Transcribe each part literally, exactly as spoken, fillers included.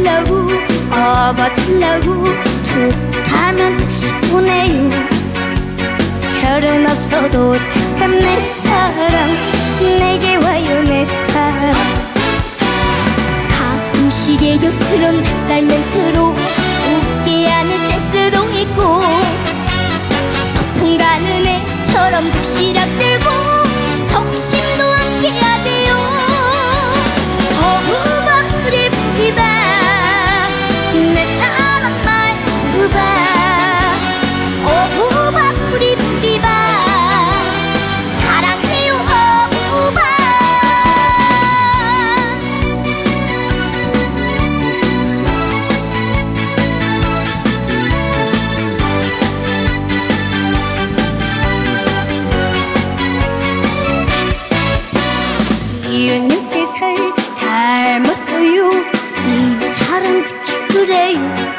달라고 업어달라고 툭 하면 다시 보내요. 철은 없어도 착한 내 사랑 내게 와요 내 사랑. 가끔씩의 요스런 닭살 멘트로 웃게 하는 센스도 있고 소풍 가는 애처럼 도시락 들고 점심도 함께 하대요. 어부바 프리프리바 내 사랑 날 어부바 어부바 프리프리바 사랑해요 어부바. 이은유 세 살 닮았어요. 이 사랑 특히 그래요.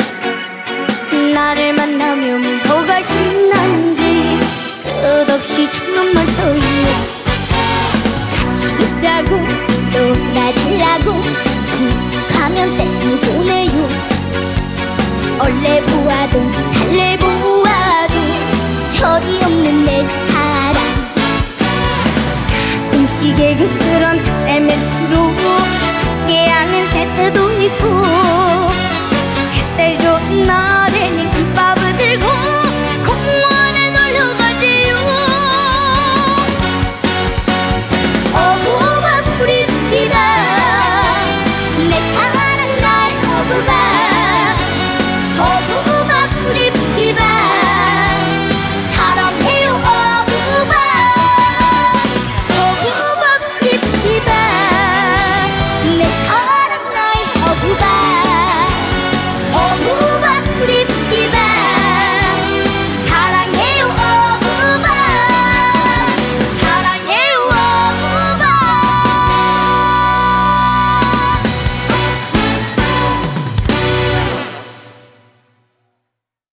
나를 만나면 뭐가 신난지 끝없이 장난만 쳐요. 같이 있자고 놀아달라고 툭 하면 떼쓰 보내요. 얼레 보아도 달래 보아도 철이 없는 내 사랑. 가끔씩의 그런 닭살 멘트